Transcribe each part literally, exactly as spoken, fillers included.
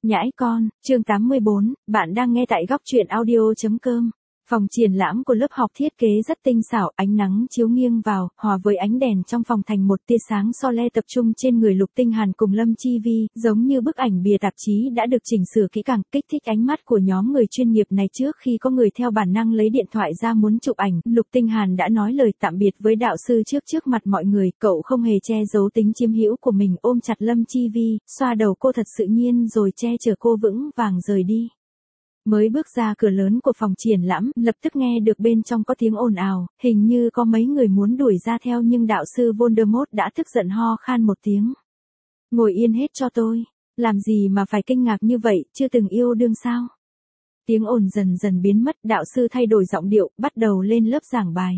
Nhãi con, chương tám mươi bốn, bạn đang nghe tại góc truyện audio chấm com. Phòng triển lãm của lớp học thiết kế rất tinh xảo, ánh nắng chiếu nghiêng vào, hòa với ánh đèn trong phòng thành một tia sáng so le tập trung trên người Lục Tinh Hàn cùng Lâm Chi Vi, giống như bức ảnh bìa tạp chí đã được chỉnh sửa kỹ càng, kích thích ánh mắt của nhóm người chuyên nghiệp này. Trước khi có người theo bản năng lấy điện thoại ra muốn chụp ảnh, Lục Tinh Hàn đã nói lời tạm biệt với đạo sư trước trước mặt mọi người, cậu không hề che giấu tính chiếm hữu của mình, ôm chặt Lâm Chi Vi, xoa đầu cô thật tự nhiên rồi che chở cô vững vàng rời đi. Mới bước ra cửa lớn của phòng triển lãm, lập tức nghe được bên trong có tiếng ồn ào, hình như có mấy người muốn đuổi ra theo nhưng đạo sư Voldemort đã tức giận ho khan một tiếng. Ngồi yên hết cho tôi, làm gì mà phải kinh ngạc như vậy, chưa từng yêu đương sao? Tiếng ồn dần dần biến mất, đạo sư thay đổi giọng điệu, bắt đầu lên lớp giảng bài.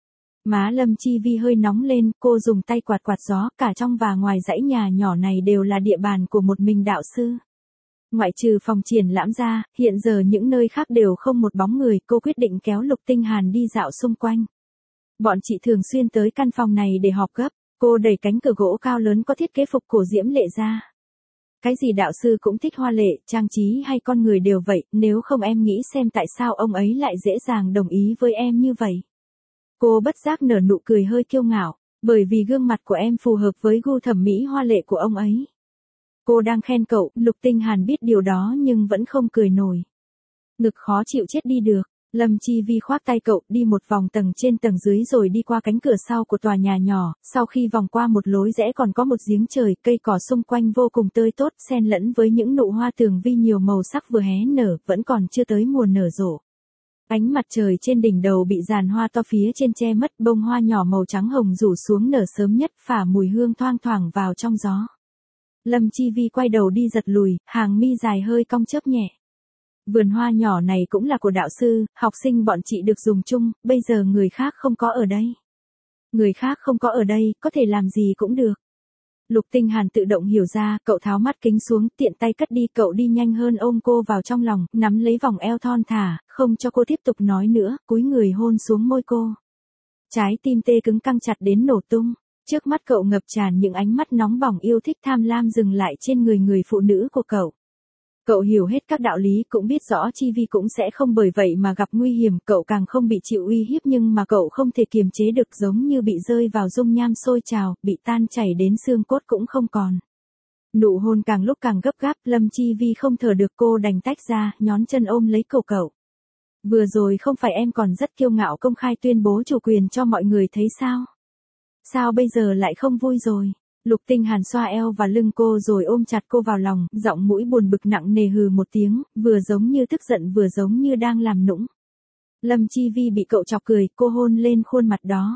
Má Lâm Chi Vi hơi nóng lên, cô dùng tay quạt quạt gió, cả trong và ngoài dãy nhà nhỏ này đều là địa bàn của một mình đạo sư. Ngoại trừ phòng triển lãm ra, hiện giờ những nơi khác đều không một bóng người, cô quyết định kéo Lục Tinh Hàn đi dạo xung quanh. Bọn chị thường xuyên tới căn phòng này để họp gấp, cô đẩy cánh cửa gỗ cao lớn có thiết kế phục cổ diễm lệ ra. Cái gì đạo sư cũng thích hoa lệ, trang trí hay con người đều vậy, nếu không em nghĩ xem tại sao ông ấy lại dễ dàng đồng ý với em như vậy. Cô bất giác nở nụ cười hơi kiêu ngạo, bởi vì gương mặt của em phù hợp với gu thẩm mỹ hoa lệ của ông ấy. Cô đang khen cậu, Lục Tinh Hàn biết điều đó nhưng vẫn không cười nổi. Ngực khó chịu chết đi được, Lâm Chi Vi khoác tay cậu đi một vòng tầng trên tầng dưới rồi đi qua cánh cửa sau của tòa nhà nhỏ, sau khi vòng qua một lối rẽ còn có một giếng trời, cây cỏ xung quanh vô cùng tươi tốt, xen lẫn với những nụ hoa tường vi nhiều màu sắc vừa hé nở, vẫn còn chưa tới mùa nở rộ. Ánh mặt trời trên đỉnh đầu bị giàn hoa to phía trên che mất, bông hoa nhỏ màu trắng hồng rủ xuống nở sớm nhất, phả mùi hương thoang thoảng vào trong gió. Lâm Chi Vi quay đầu đi giật lùi, hàng mi dài hơi cong chớp nhẹ. Vườn hoa nhỏ này cũng là của đạo sư, học sinh bọn chị được dùng chung, bây giờ người khác không có ở đây. Người khác không có ở đây, có thể làm gì cũng được. Lục Tinh Hàn tự động hiểu ra, cậu tháo mắt kính xuống, tiện tay cất đi, cậu đi nhanh hơn ôm cô vào trong lòng, nắm lấy vòng eo thon thả, không cho cô tiếp tục nói nữa, cúi người hôn xuống môi cô. Trái tim tê cứng căng chặt đến nổ tung. Trước mắt cậu ngập tràn những ánh mắt nóng bỏng yêu thích tham lam dừng lại trên người người phụ nữ của cậu. Cậu hiểu hết các đạo lý, cũng biết rõ Chi Vi cũng sẽ không bởi vậy mà gặp nguy hiểm, cậu càng không bị chịu uy hiếp nhưng mà cậu không thể kiềm chế được, giống như bị rơi vào dung nham sôi trào, bị tan chảy đến xương cốt cũng không còn. Nụ hôn càng lúc càng gấp gáp, Lâm Chi Vi không thở được, cô đành tách ra, nhón chân ôm lấy cổ cậu. Vừa rồi không phải em còn rất kiêu ngạo công khai tuyên bố chủ quyền cho mọi người thấy sao? Sao bây giờ lại không vui rồi? Lục Tinh Hàn xoa eo và lưng cô rồi ôm chặt cô vào lòng, giọng mũi buồn bực nặng nề hừ một tiếng, vừa giống như tức giận vừa giống như đang làm nũng. Lâm Chi Vi bị cậu chọc cười, cô hôn lên khuôn mặt đó.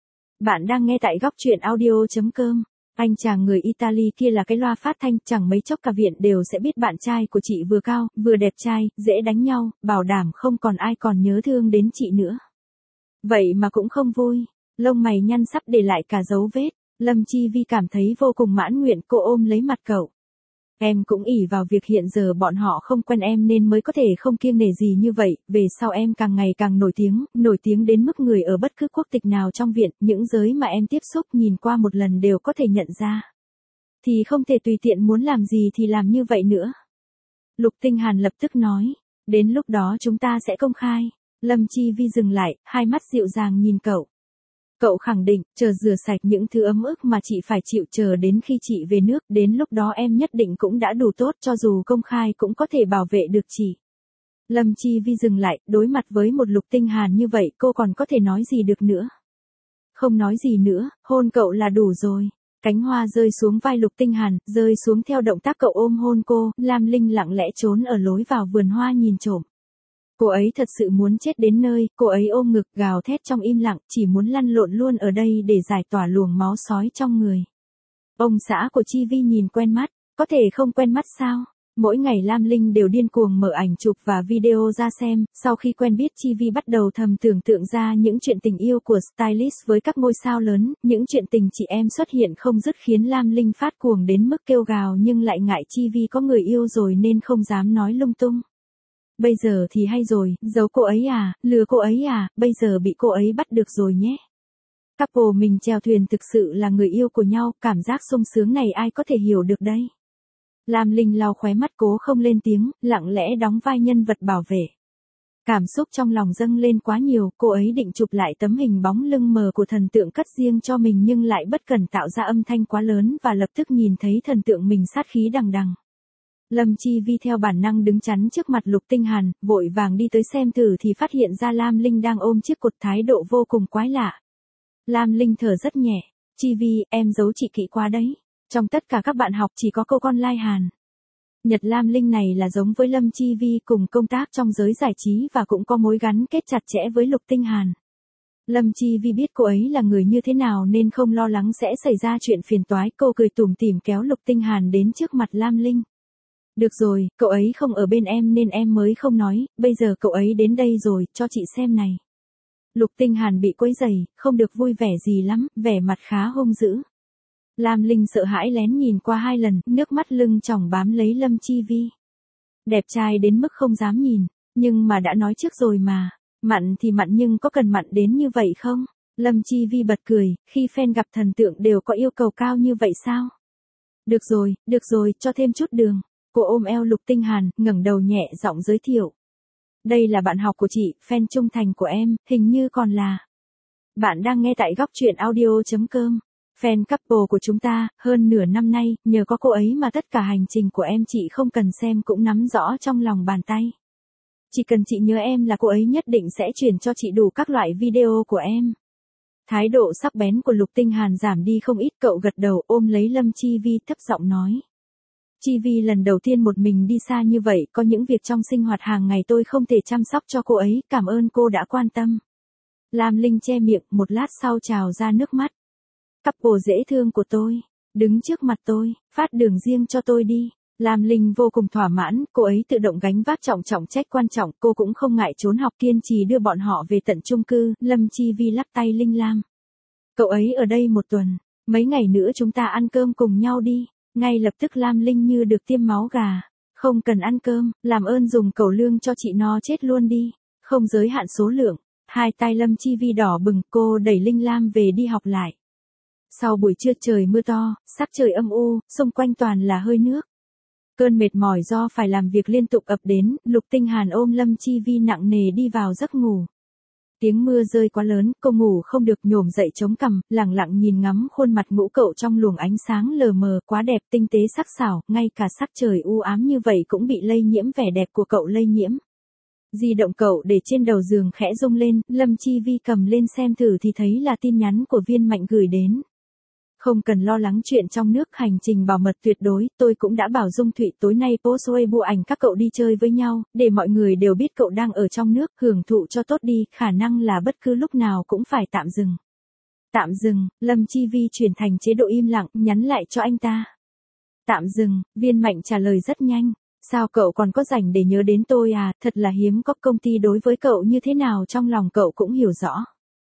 Bạn đang nghe tại góc truyện audio chấm com. Anh chàng người Italy kia là cái loa phát thanh, chẳng mấy chốc cả viện đều sẽ biết bạn trai của chị vừa cao, vừa đẹp trai, dễ đánh nhau, bảo đảm không còn ai còn nhớ thương đến chị nữa. Vậy mà cũng không vui. Lông mày nhăn sắp để lại cả dấu vết, Lâm Chi Vi cảm thấy vô cùng mãn nguyện, cô ôm lấy mặt cậu. Em cũng ỷ vào việc hiện giờ bọn họ không quen em nên mới có thể không kiêng nể gì như vậy, về sau em càng ngày càng nổi tiếng, nổi tiếng đến mức người ở bất cứ quốc tịch nào trong viện, những giới mà em tiếp xúc nhìn qua một lần đều có thể nhận ra. Thì không thể tùy tiện muốn làm gì thì làm như vậy nữa. Lục Tinh Hàn lập tức nói, đến lúc đó chúng ta sẽ công khai. Lâm Chi Vi dừng lại, hai mắt dịu dàng nhìn cậu. Cậu khẳng định, chờ rửa sạch những thứ ấm ức mà chị phải chịu, chờ đến khi chị về nước, đến lúc đó em nhất định cũng đã đủ tốt, cho dù công khai cũng có thể bảo vệ được chị. Lâm Chi Vi dừng lại, đối mặt với một Lục Tinh Hàn như vậy, cô còn có thể nói gì được nữa. Không nói gì nữa, hôn cậu là đủ rồi. Cánh hoa rơi xuống vai Lục Tinh Hàn, rơi xuống theo động tác cậu ôm hôn cô, Lam Linh lặng lẽ trốn ở lối vào vườn hoa nhìn trộm. Cô ấy thật sự muốn chết đến nơi, cô ấy ôm ngực gào thét trong im lặng, chỉ muốn lăn lộn luôn ở đây để giải tỏa luồng máu sói trong người. Ông xã của Chi Vi nhìn quen mắt, có thể không quen mắt sao? Mỗi ngày Lam Linh đều điên cuồng mở ảnh chụp và video ra xem, sau khi quen biết Chi Vi bắt đầu thầm tưởng tượng ra những chuyện tình yêu của stylist với các ngôi sao lớn, những chuyện tình chị em xuất hiện không dứt khiến Lam Linh phát cuồng đến mức kêu gào nhưng lại ngại Chi Vi có người yêu rồi nên không dám nói lung tung. Bây giờ thì hay rồi, giấu cô ấy à, lừa cô ấy à, bây giờ bị cô ấy bắt được rồi nhé. Couple mình chèo thuyền thực sự là người yêu của nhau, cảm giác sung sướng này ai có thể hiểu được đây. Lam Linh lau khóe mắt cố không lên tiếng, lặng lẽ đóng vai nhân vật bảo vệ. Cảm xúc trong lòng dâng lên quá nhiều, cô ấy định chụp lại tấm hình bóng lưng mờ của thần tượng cất riêng cho mình nhưng lại bất cẩn tạo ra âm thanh quá lớn và lập tức nhìn thấy thần tượng mình sát khí đằng đằng. Lâm Chi Vi theo bản năng đứng chắn trước mặt Lục Tinh Hàn, vội vàng đi tới xem thử thì phát hiện ra Lam Linh đang ôm chiếc cột, thái độ vô cùng quái lạ. Lam Linh thở rất nhẹ, Chi Vi, em giấu chị kỹ quá đấy. Trong tất cả các bạn học chỉ có cô con Lai Hàn. Nhật Lam Linh này là giống với Lâm Chi Vi cùng công tác trong giới giải trí và cũng có mối gắn kết chặt chẽ với Lục Tinh Hàn. Lâm Chi Vi biết cô ấy là người như thế nào nên không lo lắng sẽ xảy ra chuyện phiền toái, cô cười tủm tỉm kéo Lục Tinh Hàn đến trước mặt Lam Linh. Được rồi, cậu ấy không ở bên em nên em mới không nói, bây giờ cậu ấy đến đây rồi, cho chị xem này. Lục Tinh Hàn bị quấy rầy, không được vui vẻ gì lắm, vẻ mặt khá hung dữ. Lam Linh sợ hãi lén nhìn qua hai lần, nước mắt lưng tròng bám lấy Lâm Chi Vi. Đẹp trai đến mức không dám nhìn, nhưng mà đã nói trước rồi mà, mặn thì mặn nhưng có cần mặn đến như vậy không? Lâm Chi Vi bật cười, khi fan gặp thần tượng đều có yêu cầu cao như vậy sao? Được rồi, được rồi, cho thêm chút đường. Cô ôm eo Lục Tinh Hàn, ngẩng đầu nhẹ giọng giới thiệu. Đây là bạn học của chị, fan trung thành của em, hình như còn là. Bạn đang nghe tại góc truyện audio chấm com. Fan couple của chúng ta, hơn nửa năm nay, nhờ có cô ấy mà tất cả hành trình của em chị không cần xem cũng nắm rõ trong lòng bàn tay. Chỉ cần chị nhớ em là cô ấy nhất định sẽ chuyển cho chị đủ các loại video của em. Thái độ sắc bén của Lục Tinh Hàn giảm đi không ít, cậu gật đầu ôm lấy Lâm Chi Vi thấp giọng nói. Chi Vi lần đầu tiên một mình đi xa như vậy, có những việc trong sinh hoạt hàng ngày tôi không thể chăm sóc cho cô ấy, cảm ơn cô đã quan tâm. Lam Linh che miệng, một lát sau trào ra nước mắt. Couple dễ thương của tôi, đứng trước mặt tôi, phát đường riêng cho tôi đi. Lam Linh vô cùng thỏa mãn, cô ấy tự động gánh vác trọng trọng trách quan trọng, cô cũng không ngại trốn học kiên trì đưa bọn họ về tận chung cư. Lâm Chi Vi lắc tay Linh Lam. Cậu ấy ở đây một tuần, mấy ngày nữa chúng ta ăn cơm cùng nhau đi. Ngay lập tức Lam Linh như được tiêm máu gà. Không cần ăn cơm, làm ơn dùng cẩu lương cho chị no chết luôn đi. Không giới hạn số lượng. Hai tay Lâm Chi Vi đỏ bừng, cô đẩy Linh Lam về đi học lại. Sau buổi trưa trời mưa to, sắc trời âm u, xung quanh toàn là hơi nước. Cơn mệt mỏi do phải làm việc liên tục ập đến, Lục Tinh Hàn ôm Lâm Chi Vi nặng nề đi vào giấc ngủ. Tiếng mưa rơi quá lớn, cô ngủ không được, nhổm dậy chống cằm, lẳng lặng nhìn ngắm khuôn mặt ngũ cậu trong luồng ánh sáng lờ mờ, quá đẹp, tinh tế sắc sảo, ngay cả sắc trời u ám như vậy cũng bị lây nhiễm vẻ đẹp của cậu lây nhiễm. Di động cậu để trên đầu giường khẽ rung lên, Lâm Chi Vi cầm lên xem thử thì thấy là tin nhắn của Viên Mạnh gửi đến. Không cần lo lắng chuyện trong nước, hành trình bảo mật tuyệt đối, tôi cũng đã bảo Dung Thụy tối nay post Weibo ảnh các cậu đi chơi với nhau, để mọi người đều biết cậu đang ở trong nước, hưởng thụ cho tốt đi, khả năng là bất cứ lúc nào cũng phải tạm dừng. Tạm dừng, Lâm Chi Vi chuyển thành chế độ im lặng, nhắn lại cho anh ta. Tạm dừng, Viên Mạnh trả lời rất nhanh. Sao cậu còn có rảnh để nhớ đến tôi à, thật là hiếm có, công ty đối với cậu như thế nào trong lòng cậu cũng hiểu rõ.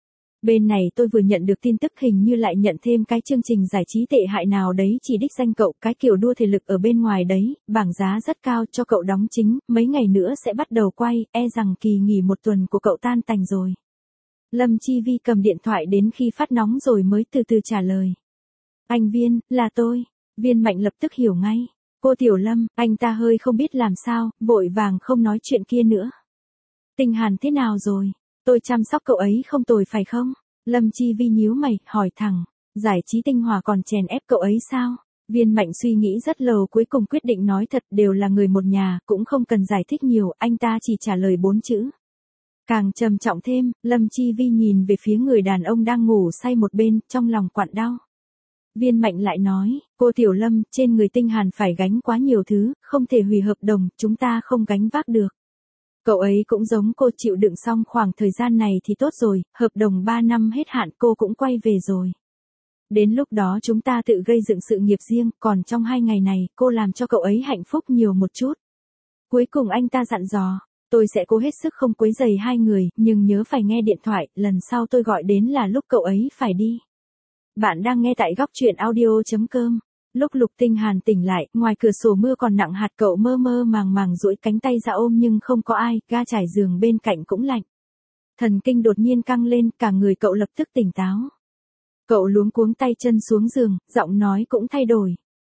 Bên này tôi vừa nhận được tin tức hình như lại nhận thêm cái chương trình giải trí tệ hại nào đấy chỉ đích danh cậu, cái kiểu đua thể lực ở bên ngoài đấy, bảng giá rất cao cho cậu đóng chính, mấy ngày nữa sẽ bắt đầu quay, e rằng kỳ nghỉ một tuần của cậu tan tành rồi. Lâm Chi Vi cầm điện thoại đến khi phát nóng rồi mới từ từ trả lời. Anh Viên, là tôi. Viên Mạnh lập tức hiểu ngay. Cô Tiểu Lâm, anh ta hơi không biết làm sao, vội vàng không nói chuyện kia nữa. Tinh Hàn thế nào rồi? Tôi chăm sóc cậu ấy không tồi phải không? Lâm Chi Vi nhíu mày, hỏi thẳng. Giải trí tinh hòa còn chèn ép cậu ấy sao? Viên Mạnh suy nghĩ rất lâu cuối cùng quyết định nói thật, đều là người một nhà, cũng không cần giải thích nhiều, anh ta chỉ trả lời bốn chữ. Càng trầm trọng thêm, Lâm Chi Vi nhìn về phía người đàn ông đang ngủ say một bên, trong lòng quặn đau. Viên Mạnh lại nói, cô Tiểu Lâm, trên người Tinh Hàn phải gánh quá nhiều thứ, không thể hủy hợp đồng, chúng ta không gánh vác được. Cậu ấy cũng giống cô, chịu đựng xong khoảng thời gian này thì tốt rồi, hợp đồng ba năm hết hạn cô cũng quay về rồi. Đến lúc đó chúng ta tự gây dựng sự nghiệp riêng, còn trong hai ngày này, cô làm cho cậu ấy hạnh phúc nhiều một chút. Cuối cùng anh ta dặn dò, tôi sẽ cố hết sức không quấy rầy hai người, nhưng nhớ phải nghe điện thoại, lần sau tôi gọi đến là lúc cậu ấy phải đi. Bạn đang nghe tại góc truyện audio chấm com. Lúc Lục Tinh Hàn tỉnh lại, ngoài cửa sổ mưa còn nặng hạt, cậu mơ mơ màng màng duỗi cánh tay ra ôm nhưng không có ai, ga trải giường bên cạnh cũng lạnh. Thần kinh đột nhiên căng lên, cả người cậu lập tức tỉnh táo. Cậu luống cuống tay chân xuống giường, giọng nói cũng thay đổi.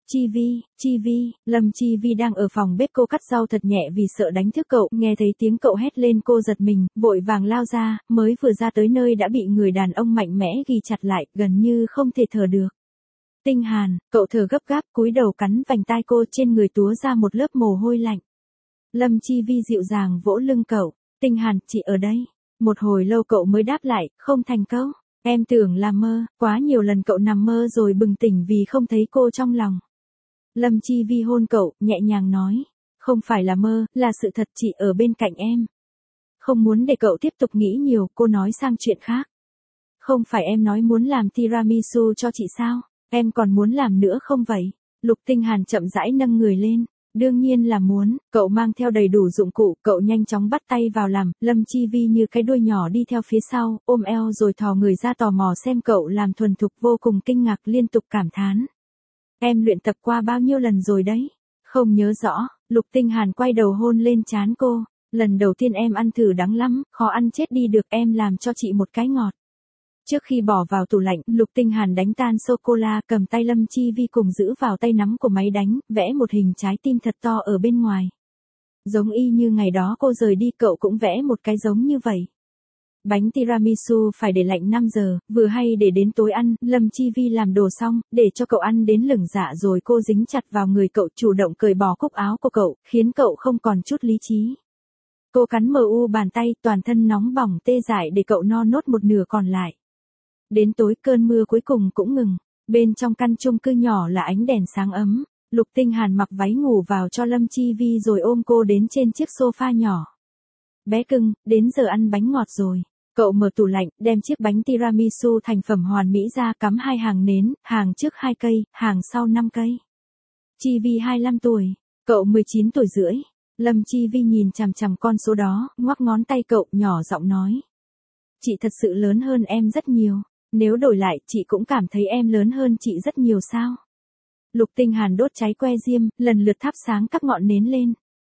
Chi Vi, Chi Vi, Lâm Chi Vi đang ở phòng bếp cô cắt rau thật nhẹ vì sợ đánh thức cậu, nghe thấy tiếng cậu hét lên cô giật mình, vội vàng lao ra, mới vừa ra tới nơi đã bị người đàn ông mạnh mẽ ghi chặt lại, gần như không thể thở được. Tinh Hàn, cậu thở gấp gáp, cúi đầu cắn vành tai cô, trên người túa ra một lớp mồ hôi lạnh. Lâm Chi Vi dịu dàng vỗ lưng cậu, Tinh Hàn, chị ở đây. Một hồi lâu cậu mới đáp lại, không thành câu. Em tưởng là mơ, quá nhiều lần cậu nằm mơ rồi bừng tỉnh vì không thấy cô trong lòng. Lâm Chi Vi hôn cậu, nhẹ nhàng nói, không phải là mơ, là sự thật, chị ở bên cạnh em. Không muốn để cậu tiếp tục nghĩ nhiều, cô nói sang chuyện khác. Không phải em nói muốn làm tiramisu cho chị sao, em còn muốn làm nữa không vậy? Lục Tinh Hàn chậm rãi nâng người lên. Đương nhiên là muốn, cậu mang theo đầy đủ dụng cụ, cậu nhanh chóng bắt tay vào làm, Lâm Chi Vi như cái đuôi nhỏ đi theo phía sau, ôm eo rồi thò người ra tò mò xem cậu làm thuần thục, vô cùng kinh ngạc, liên tục cảm thán. Em luyện tập qua bao nhiêu lần rồi đấy? Không nhớ rõ, Lục Tinh Hàn quay đầu hôn lên trán cô, lần đầu tiên em ăn thử đắng lắm, khó ăn chết đi được, em làm cho chị một cái ngọt. Trước khi bỏ vào tủ lạnh, Lục Tinh Hàn đánh tan sô-cô-la, cầm tay Lâm Chi Vi cùng giữ vào tay nắm của máy đánh, vẽ một hình trái tim thật to ở bên ngoài. Giống y như ngày đó cô rời đi, cậu cũng vẽ một cái giống như vậy. Bánh tiramisu phải để lạnh năm giờ, vừa hay để đến tối ăn, Lâm Chi Vi làm đồ xong, để cho cậu ăn đến lửng dạ rồi cô dính chặt vào người cậu, chủ động cởi bỏ cúc áo của cậu, khiến cậu không còn chút lý trí. Cô cắn mờ u bàn tay, toàn thân nóng bỏng tê dại để cậu no nốt một nửa còn lại. Đến tối cơn mưa cuối cùng cũng ngừng, bên trong căn chung cư nhỏ là ánh đèn sáng ấm, Lục Tinh Hàn mặc váy ngủ vào cho Lâm Chi Vi rồi ôm cô đến trên chiếc sofa nhỏ. Bé cưng, đến giờ ăn bánh ngọt rồi. Cậu mở tủ lạnh, đem chiếc bánh tiramisu thành phẩm hoàn mỹ ra, cắm hai hàng nến, hàng trước hai cây, hàng sau năm cây. Chi Vi hai mươi lăm tuổi, cậu mười chín tuổi rưỡi. Lâm Chi Vi nhìn chằm chằm con số đó, ngoắc ngón tay cậu, nhỏ giọng nói. Chị thật sự lớn hơn em rất nhiều. Nếu đổi lại, chị cũng cảm thấy em lớn hơn chị rất nhiều sao? Lục Tinh Hàn đốt cháy que diêm, lần lượt thắp sáng các ngọn nến lên.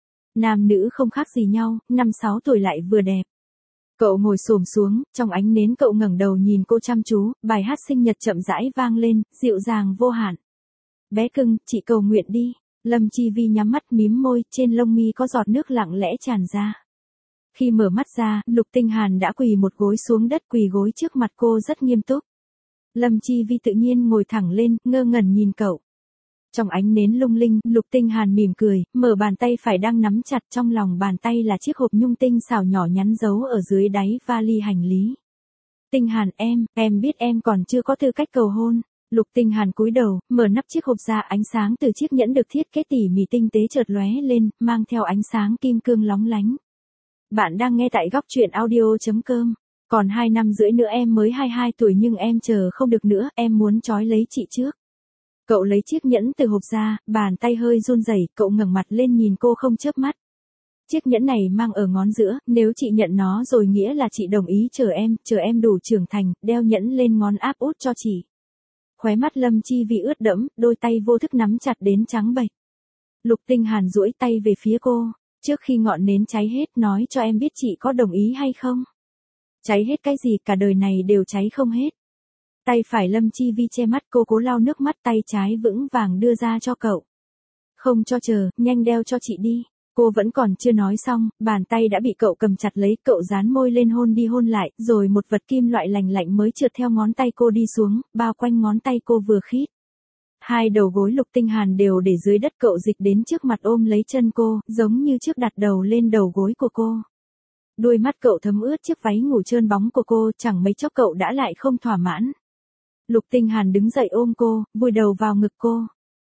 Nam nữ không khác gì nhau, năm sáu tuổi lại vừa đẹp. Cậu ngồi xổm xuống, trong ánh nến cậu ngẩng đầu nhìn cô chăm chú, bài hát sinh nhật chậm rãi vang lên, dịu dàng vô hạn. Bé cưng, chị cầu nguyện đi. Lâm Chi Vi nhắm mắt mím môi, trên lông mi có giọt nước lặng lẽ tràn ra. Khi mở mắt ra, Lục Tinh Hàn đã quỳ một gối xuống đất, quỳ gối trước mặt cô rất nghiêm túc. Lâm Chi Vi tự nhiên ngồi thẳng lên, ngơ ngẩn nhìn cậu. Trong ánh nến lung linh, Lục Tinh Hàn mỉm cười, mở bàn tay phải đang nắm chặt, trong lòng bàn tay là chiếc hộp nhung tinh xảo nhỏ nhắn giấu ở dưới đáy vali hành lý. Tinh Hàn em, em biết em còn chưa có tư cách cầu hôn. Lục Tinh Hàn cúi đầu, mở nắp chiếc hộp ra, ánh sáng từ chiếc nhẫn được thiết kế tỉ mỉ tinh tế chợt lóe lên, mang theo ánh sáng kim cương lóng lánh. Bạn đang nghe tại góc truyện audio chấm com. Còn hai năm rưỡi nữa em mới hai mươi hai tuổi nhưng em chờ không được nữa, em muốn trói lấy chị trước. Cậu lấy chiếc nhẫn từ hộp ra, bàn tay hơi run rẩy, cậu ngẩng mặt lên nhìn cô không chớp mắt. Chiếc nhẫn này mang ở ngón giữa, nếu chị nhận nó rồi nghĩa là chị đồng ý chờ em, chờ em đủ trưởng thành, đeo nhẫn lên ngón áp út cho chị. Khóe mắt Lâm Chi Vi ướt đẫm, đôi tay vô thức nắm chặt đến trắng bệch. Lục Tinh Hàn duỗi tay về phía cô. Trước khi ngọn nến cháy hết, nói cho em biết chị có đồng ý hay không? Cháy hết cái gì, cả đời này đều cháy không hết. Tay phải Lâm Chi Vi che mắt, cô cố lau nước mắt, tay trái vững vàng đưa ra cho cậu. Không cho chờ, nhanh đeo cho chị đi. Cô vẫn còn chưa nói xong, bàn tay đã bị cậu cầm chặt lấy, cậu dán môi lên hôn đi hôn lại, rồi một vật kim loại lành lạnh mới trượt theo ngón tay cô đi xuống, bao quanh ngón tay cô vừa khít. Hai đầu gối Lục Tinh Hàn đều để dưới đất, cậu dịch đến trước mặt ôm lấy chân cô, giống như trước đặt đầu lên đầu gối của cô. Đôi mắt cậu thấm ướt chiếc váy ngủ trơn bóng của cô, chẳng mấy chốc cậu đã lại không thỏa mãn. Lục Tinh Hàn đứng dậy ôm cô, vùi đầu vào ngực cô.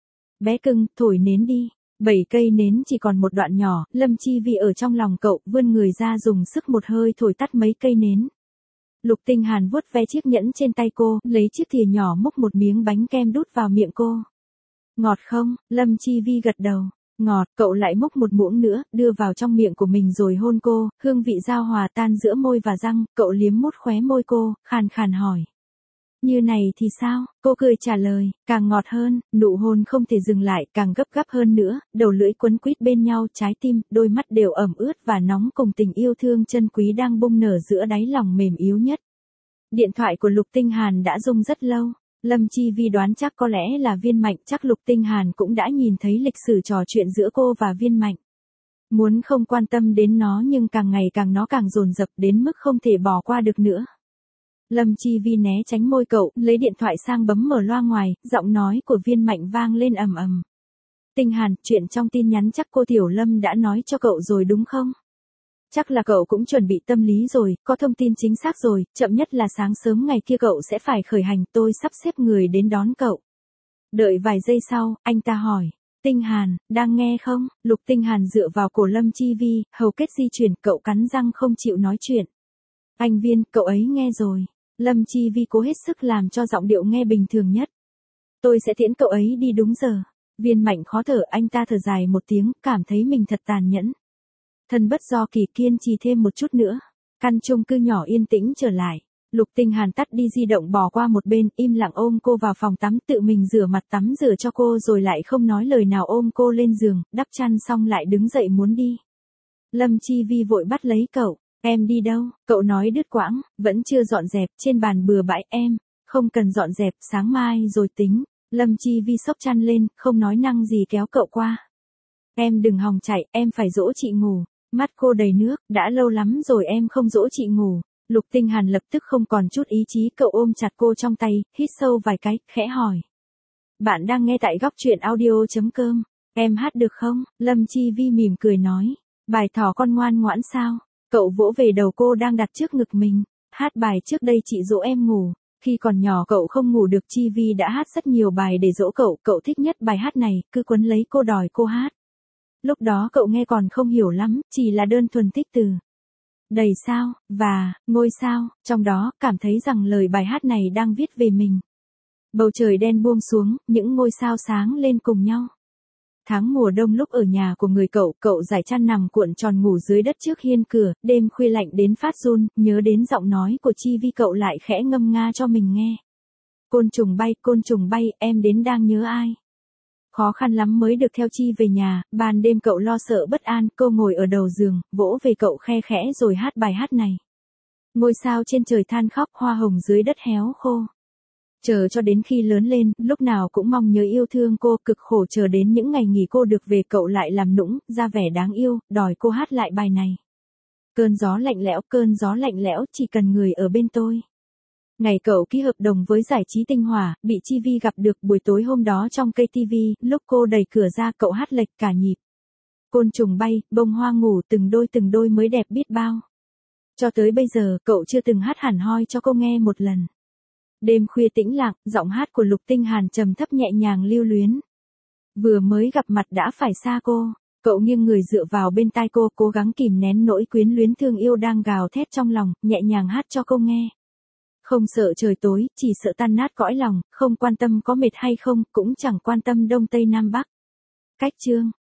Bé cưng, thổi nến đi. Bảy cây nến chỉ còn một đoạn nhỏ, Lâm Chi Vi ở trong lòng cậu, vươn người ra dùng sức một hơi thổi tắt mấy cây nến. Lục Tinh Hàn vuốt ve chiếc nhẫn trên tay cô, lấy chiếc thìa nhỏ múc một miếng bánh kem đút vào miệng cô. Ngọt không? Lâm Chi Vi gật đầu. Ngọt, cậu lại múc một muỗng nữa, đưa vào trong miệng của mình rồi hôn cô, hương vị giao hòa tan giữa môi và răng, cậu liếm mút khóe môi cô, khàn khàn hỏi. Như này thì sao? Cô cười trả lời, càng ngọt hơn, nụ hôn không thể dừng lại, càng gấp gáp hơn nữa, đầu lưỡi quấn quýt bên nhau, trái tim, đôi mắt đều ẩm ướt và nóng cùng tình yêu thương chân quý đang bung nở giữa đáy lòng mềm yếu nhất. Điện thoại của Lục Tinh Hàn đã rung rất lâu. Lâm Chi Vi đoán chắc có lẽ là Viên Mạnh, chắc Lục Tinh Hàn cũng đã nhìn thấy lịch sử trò chuyện giữa cô và Viên Mạnh. Muốn không quan tâm đến nó nhưng càng ngày càng nó càng dồn dập đến mức không thể bỏ qua được nữa. Lâm Chi Vi né tránh môi cậu, lấy điện thoại sang bấm mở loa ngoài, giọng nói của Viên Mạnh vang lên ầm ầm. Tinh Hàn, chuyện trong tin nhắn chắc cô Tiểu Lâm đã nói cho cậu rồi đúng không? Chắc là cậu cũng chuẩn bị tâm lý rồi, có thông tin chính xác rồi, chậm nhất là sáng sớm ngày kia cậu sẽ phải khởi hành, tôi sắp xếp người đến đón cậu. Đợi vài giây sau, anh ta hỏi. Tinh Hàn, đang nghe không? Lục Tinh Hàn dựa vào cổ Lâm Chi Vi, hầu kết di chuyển, cậu cắn răng không chịu nói chuyện. Anh Viên, cậu ấy nghe rồi. Lâm Chi Vi cố hết sức làm cho giọng điệu nghe bình thường nhất. Tôi sẽ tiễn cậu ấy đi đúng giờ. Viên Mạnh khó thở, anh ta thở dài một tiếng, cảm thấy mình thật tàn nhẫn. Thân bất do kỳ, kiên trì thêm một chút nữa. Căn chung cư nhỏ yên tĩnh trở lại. Lục Tinh Hàn tắt đi di động bỏ qua một bên, im lặng ôm cô vào phòng tắm, tự mình rửa mặt tắm rửa cho cô rồi lại không nói lời nào ôm cô lên giường, đắp chăn xong lại đứng dậy muốn đi. Lâm Chi Vi vội bắt lấy cậu. Em đi đâu? Cậu nói đứt quãng, vẫn chưa dọn dẹp, trên bàn bừa bãi em. Không cần dọn dẹp, sáng mai rồi tính. Lâm Chi Vi xốc chăn lên, không nói năng gì kéo cậu qua. Em đừng hòng chạy, em phải dỗ chị ngủ. Mắt cô đầy nước, đã lâu lắm rồi em không dỗ chị ngủ. Lục Tinh Hàn lập tức không còn chút ý chí, cậu ôm chặt cô trong tay, hít sâu vài cái, khẽ hỏi. Bạn đang nghe tại góc truyện audio chấm com. Em hát được không? Lâm Chi Vi mỉm cười nói. Bài thỏ con ngoan ngoãn sao? Cậu vỗ về đầu cô đang đặt trước ngực mình. Hát bài trước đây chị dỗ em ngủ. Khi còn nhỏ cậu không ngủ được, Chi Vi đã hát rất nhiều bài để dỗ cậu, cậu thích nhất bài hát này, cứ quấn lấy cô đòi cô hát. Lúc đó cậu nghe còn không hiểu lắm, chỉ là đơn thuần thích từ đầy sao, và, ngôi sao, trong đó, cảm thấy rằng lời bài hát này đang viết về mình. Bầu trời đen buông xuống, những ngôi sao sáng lên cùng nhau. Tháng mùa đông lúc ở nhà của người cậu, cậu giải chăn nằm cuộn tròn ngủ dưới đất trước hiên cửa, đêm khuya lạnh đến phát run, nhớ đến giọng nói của Chi Vi cậu lại khẽ ngâm nga cho mình nghe. Côn trùng bay, côn trùng bay, em đến đang nhớ ai? Khó khăn lắm mới được theo Chi về nhà, ban đêm cậu lo sợ bất an, cô ngồi ở đầu giường, vỗ về cậu khe khẽ rồi hát bài hát này. Ngôi sao trên trời than khóc, hoa hồng dưới đất héo khô. Chờ cho đến khi lớn lên, lúc nào cũng mong nhớ yêu thương cô, cực khổ chờ đến những ngày nghỉ cô được về, cậu lại làm nũng, ra vẻ đáng yêu, đòi cô hát lại bài này. Cơn gió lạnh lẽo, cơn gió lạnh lẽo, chỉ cần người ở bên tôi. Ngày cậu ký hợp đồng với giải trí Tinh Hòa, bị Chi Vi gặp được buổi tối hôm đó trong cây ti vi, lúc cô đẩy cửa ra cậu hát lệch cả nhịp. Côn trùng bay, bông hoa ngủ từng đôi từng đôi mới đẹp biết bao. Cho tới bây giờ cậu chưa từng hát hẳn hoi cho cô nghe một lần. Đêm khuya tĩnh lặng, giọng hát của Lục Tinh Hàn trầm thấp nhẹ nhàng lưu luyến. Vừa mới gặp mặt đã phải xa cô, cậu nghiêng người dựa vào bên tai cô, cố gắng kìm nén nỗi quyến luyến thương yêu đang gào thét trong lòng, nhẹ nhàng hát cho cô nghe. Không sợ trời tối, chỉ sợ tan nát cõi lòng, không quan tâm có mệt hay không, cũng chẳng quan tâm đông tây nam bắc. Cách chương